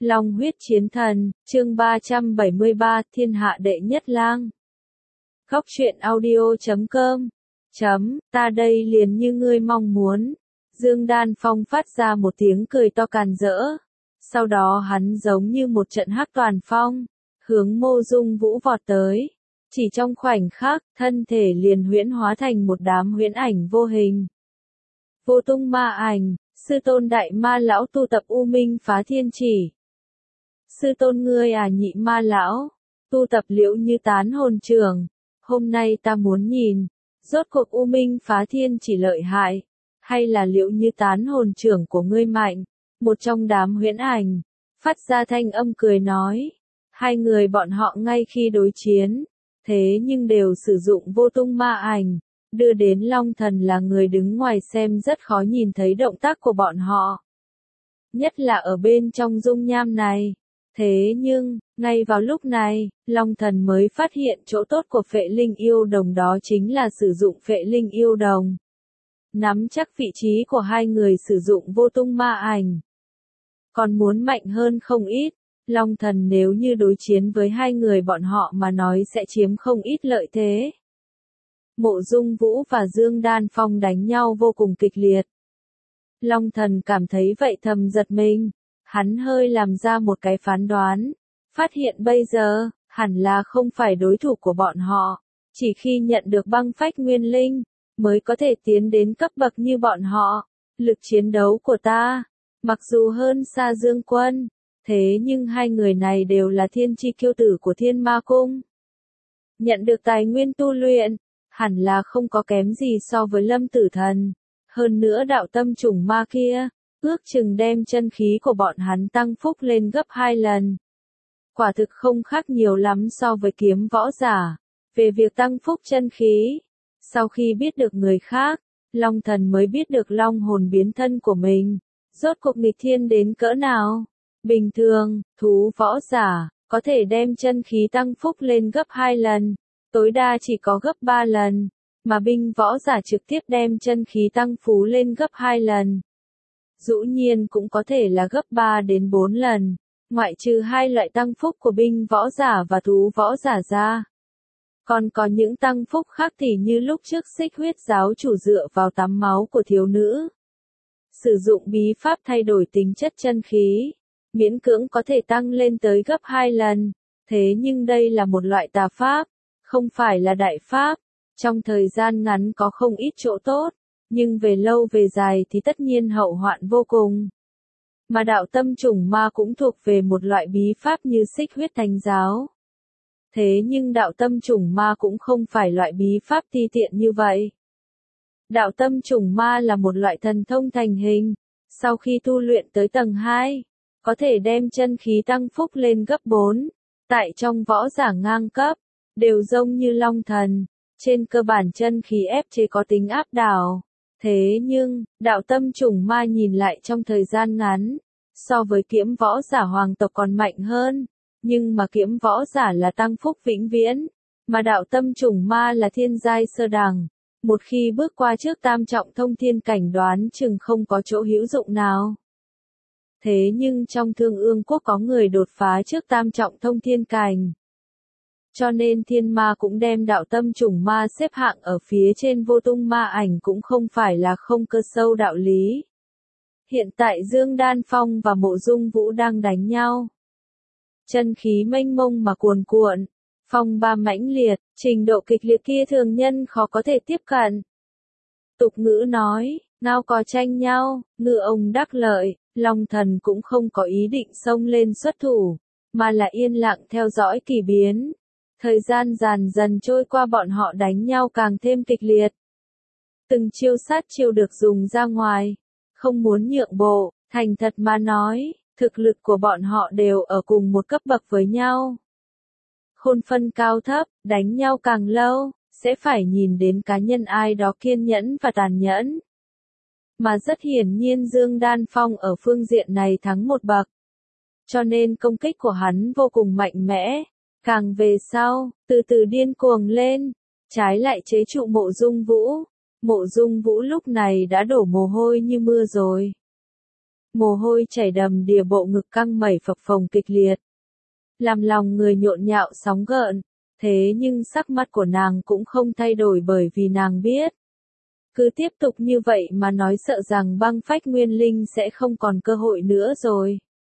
Long huyết chiến thần, chương 373, thiên hạ đệ nhất lang. Góc truyện audio.com. Ta đây liền như ngươi mong muốn. Dương Đan Phong phát ra một tiếng cười to càn rỡ. Sau đó hắn giống như một trận hắc toàn phong, hướng Mộ Dung Vũ vọt tới. Chỉ trong khoảnh khắc, thân thể liền huyễn hóa thành một đám huyễn ảnh vô hình. Vô tung ma ảnh, sư tôn đại ma lão tu tập U Minh phá thiên chỉ. Sư tôn ngươi à nhị ma lão, tu tập Liễu Như tán hồn trường. Hôm nay ta muốn nhìn, rốt cuộc U Minh phá thiên chỉ lợi hại, hay là Liễu Như tán hồn trưởng của ngươi mạnh. Một trong đám huyễn ảnh, phát ra thanh âm cười nói. Hai người bọn họ ngay khi đối chiến, thế nhưng đều sử dụng vô tung ma ảnh, đưa đến Long Thần là người đứng ngoài xem rất khó nhìn thấy động tác của bọn họ. Nhất là ở bên trong dung nham này. Thế nhưng, ngay vào lúc này, Long Thần mới phát hiện chỗ tốt của phệ linh yêu đồng, đó chính là sử dụng phệ linh yêu đồng. Nắm chắc vị trí của hai người sử dụng vô tung ma ảnh. Còn muốn mạnh hơn không ít, Long Thần nếu như đối chiến với hai người bọn họ mà nói sẽ chiếm không ít lợi thế. Mộ Dung Vũ và Dương Đan Phong đánh nhau vô cùng kịch liệt. Long Thần cảm thấy vậy thầm giật mình. Hắn hơi làm ra một cái phán đoán, phát hiện bây giờ, hẳn là không phải đối thủ của bọn họ, chỉ khi nhận được băng phách nguyên linh, mới có thể tiến đến cấp bậc như bọn họ. Lực chiến đấu của ta, mặc dù hơn xa Dương Quân, thế nhưng hai người này đều là thiên chi kiêu tử của Thiên Ma Cung. Nhận được tài nguyên tu luyện, hẳn là không có kém gì so với Lâm Tử Thần, hơn nữa đạo tâm trùng ma kia. Ước chừng đem chân khí của bọn hắn tăng phúc lên gấp 2 lần. Quả thực không khác nhiều lắm so với kiếm võ giả. Về việc tăng phúc chân khí, sau khi biết được người khác, Long Thần mới biết được long hồn biến thân của mình. Rốt cuộc nghịch thiên đến cỡ nào? Bình thường, thú võ giả, có thể đem chân khí tăng phúc lên gấp 2 lần, tối đa chỉ có gấp 3 lần, mà binh võ giả trực tiếp đem chân khí tăng phú lên gấp 2 lần. Dĩ nhiên cũng có thể là gấp 3 đến 4 lần, ngoại trừ hai loại tăng phúc của binh võ giả và thú võ giả ra. Còn có những tăng phúc khác thì như lúc trước Xích Huyết giáo chủ dựa vào tắm máu của thiếu nữ. Sử dụng bí pháp thay đổi tính chất chân khí, miễn cưỡng có thể tăng lên tới gấp 2 lần. Thế nhưng đây là một loại tà pháp, không phải là đại pháp. Trong thời gian ngắn có không ít chỗ tốt, nhưng về lâu về dài thì tất nhiên hậu hoạn vô cùng. Mà đạo tâm trùng ma cũng thuộc về một loại bí pháp như Xích Huyết thánh giáo. Thế nhưng đạo tâm trùng ma cũng không phải loại bí pháp ti tiện như vậy. Đạo tâm trùng ma là một loại thần thông thành hình, sau khi tu luyện tới tầng 2, có thể đem chân khí tăng phúc lên gấp 4, tại trong võ giả ngang cấp, đều giống như Long Thần, trên cơ bản chân khí ép chế có tính áp đảo. Thế nhưng, đạo tâm trùng ma nhìn lại trong thời gian ngắn, so với kiếm võ giả hoàng tộc còn mạnh hơn, nhưng mà kiếm võ giả là tăng phúc vĩnh viễn, mà đạo tâm trùng ma là thiên giai sơ đẳng, một khi bước qua trước tam trọng thông thiên cảnh đoán chừng không có chỗ hữu dụng nào. Thế nhưng trong Thương Ương quốc có người đột phá trước tam trọng thông thiên cảnh. Cho nên thiên ma cũng đem đạo tâm trùng ma xếp hạng ở phía trên vô tung ma ảnh cũng không phải là không cơ sâu đạo lý. Hiện tại Dương Đan Phong và Mộ Dung Vũ đang đánh nhau. Chân khí mênh mông mà cuồn cuộn, phong ba mãnh liệt, trình độ kịch liệt kia thường nhân khó có thể tiếp cận. Tục ngữ nói, ngao cò tranh nhau, ngư ông đắc lợi. Long Thần cũng không có ý định xông lên xuất thủ, mà là yên lặng theo dõi kỳ biến. Thời gian dần dần trôi qua, bọn họ đánh nhau càng thêm kịch liệt. Từng chiêu sát chiêu được dùng ra ngoài, không muốn nhượng bộ. Thành thật mà nói, thực lực của bọn họ đều ở cùng một cấp bậc với nhau. Khôn phân cao thấp, đánh nhau càng lâu, sẽ phải nhìn đến cá nhân ai đó kiên nhẫn và tàn nhẫn. Mà rất hiển nhiên Dương Đan Phong ở phương diện này thắng một bậc. Cho nên công kích của hắn vô cùng mạnh mẽ. Càng về sau, từ từ điên cuồng lên, trái lại chế trụ Mộ Dung Vũ. Mộ Dung Vũ lúc này đã đổ mồ hôi như mưa rồi. mồ hôi chảy đầm đìa, bộ ngực căng mẩy phập phồng kịch liệt. Làm lòng người nhộn nhạo sóng gợn, thế nhưng sắc mặt của nàng cũng không thay đổi bởi vì nàng biết. Cứ tiếp tục như vậy mà nói sợ rằng băng phách nguyên linh sẽ không còn cơ hội nữa rồi.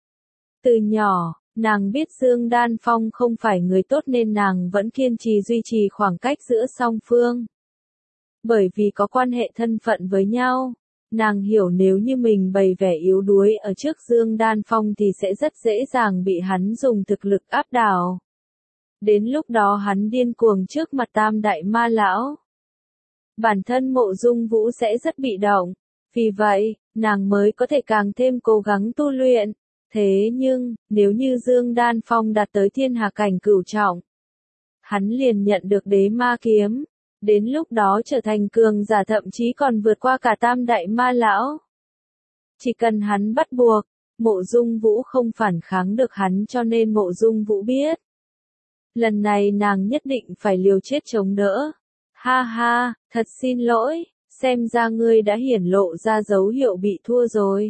Từ nhỏ, nàng biết Dương Đan Phong không phải người tốt nên nàng vẫn kiên trì duy trì khoảng cách giữa song phương. Bởi vì có quan hệ thân phận với nhau, nàng hiểu nếu như mình bày vẻ yếu đuối ở trước Dương Đan Phong thì sẽ rất dễ dàng bị hắn dùng thực lực áp đảo. Đến lúc đó hắn điên cuồng trước mặt Tam Đại Ma Lão. Bản thân Mộ Dung Vũ sẽ rất bị động, vì vậy, nàng mới có thể càng thêm cố gắng tu luyện. Thế nhưng, nếu như Dương Đan Phong đạt tới thiên hà cảnh cửu trọng, hắn liền nhận được đế ma kiếm, đến lúc đó trở thành cường giả thậm chí còn vượt qua cả Tam Đại Ma Lão. Chỉ cần hắn bắt buộc, Mộ Dung Vũ không phản kháng được hắn cho nên Mộ Dung Vũ biết. Lần này nàng nhất định phải liều chết chống đỡ. Ha ha, thật xin lỗi, xem ra ngươi đã hiển lộ ra dấu hiệu bị thua rồi.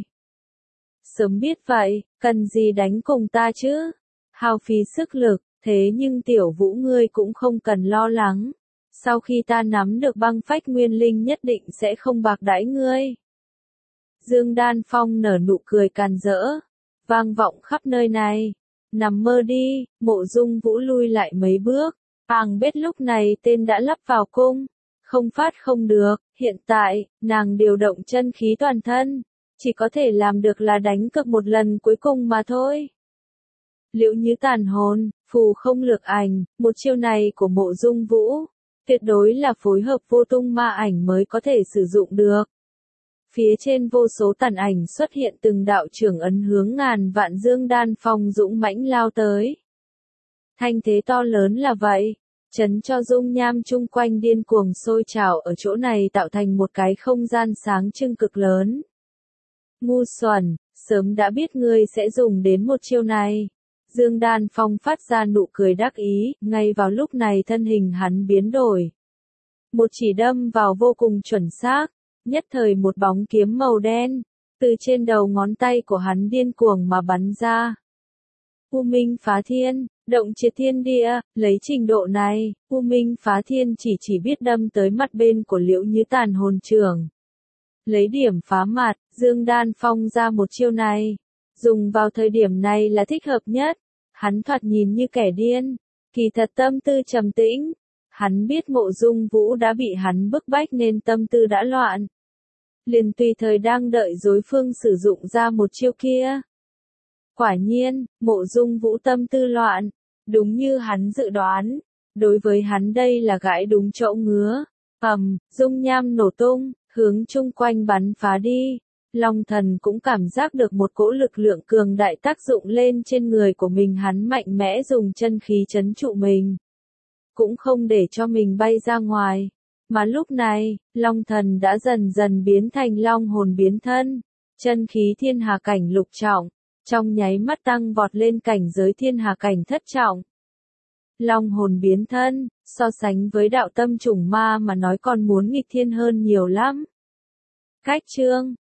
Sớm biết vậy, cần gì đánh cùng ta chứ? Hao phí sức lực, thế nhưng Tiểu Vũ ngươi cũng không cần lo lắng. Sau khi ta nắm được băng phách nguyên linh nhất định sẽ không bạc đãi ngươi. Dương Đan Phong nở nụ cười càn rỡ, vang vọng khắp nơi này. Nằm mơ đi, Mộ Dung Vũ lui lại mấy bước. Nàng biết lúc này tên đã lắp vào cung, không phát không được, hiện tại, nàng điều động chân khí toàn thân, chỉ có thể làm được là đánh cược một lần cuối cùng mà thôi. Liễu Như Tàn Hồn, phù không lược ảnh, một chiêu này của Mộ Dung Vũ, tuyệt đối là phối hợp vô tung ma ảnh mới có thể sử dụng được. Phía trên vô số tàn ảnh xuất hiện từng đạo trưởng ấn hướng ngàn vạn Dương Đan Phong dũng mãnh lao tới. Thanh thế to lớn là vậy, chấn cho dung nham chung quanh điên cuồng sôi trào ở chỗ này tạo thành một cái không gian sáng trưng cực lớn. Ngu xuẩn, sớm đã biết ngươi sẽ dùng đến một chiêu này. Dương Đan Phong phát ra nụ cười đắc ý, ngay vào lúc này thân hình hắn biến đổi. Một chỉ đâm vào vô cùng chuẩn xác, nhất thời một bóng kiếm màu đen, từ trên đầu ngón tay của hắn điên cuồng mà bắn ra. U Minh Phá Thiên, động triệt thiên địa, lấy trình độ này, U Minh Phá Thiên chỉ biết đâm tới mặt bên của Liễu Như Tàn Hồn trưởng. Lấy điểm phá mặt, Dương Đan Phong ra một chiêu này, dùng vào thời điểm này là thích hợp nhất. Hắn thoạt nhìn như kẻ điên, kỳ thật tâm tư trầm tĩnh. Hắn biết Mộ Dung Vũ đã bị hắn bức bách nên tâm tư đã loạn. Liền tùy thời đang đợi đối phương sử dụng ra một chiêu kia. Quả nhiên, Mộ Dung Vũ tâm tư loạn, đúng như hắn dự đoán. Đối với hắn đây là gãi đúng chỗ ngứa. Dung nham nổ tung, hướng chung quanh bắn phá đi. Long Thần cũng cảm giác được một cỗ lực lượng cường đại tác dụng lên trên người của mình, hắn mạnh mẽ dùng chân khí trấn trụ mình. Cũng không để cho mình bay ra ngoài. Mà lúc này, Long Thần đã dần dần biến thành long hồn biến thân. Chân khí thiên hà cảnh lục trọng, trong nháy mắt tăng vọt lên cảnh giới thiên hà cảnh thất trọng. Long hồn biến thân, so sánh với đạo tâm chủng ma mà nói còn muốn nghịch thiên hơn nhiều lắm. Cách chương